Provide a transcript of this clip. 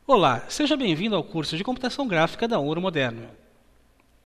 Olá, seja bem-vindo ao curso de Computação Gráfica da Ouro Moderno.